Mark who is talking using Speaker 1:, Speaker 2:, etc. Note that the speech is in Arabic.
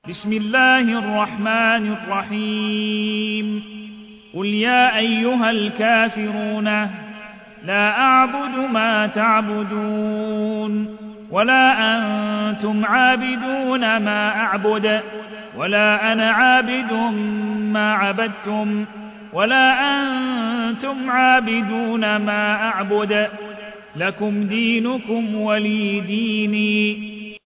Speaker 1: بسم الله الرحمن الرحيم قل يا أيها الكافرون لا أعبد ما تعبدون ولا أنتم عابدون ما أعبد ولا أنا عابد ما عبدتم ولا أنتم عابدون ما أعبد لكم دينكم ولي ديني.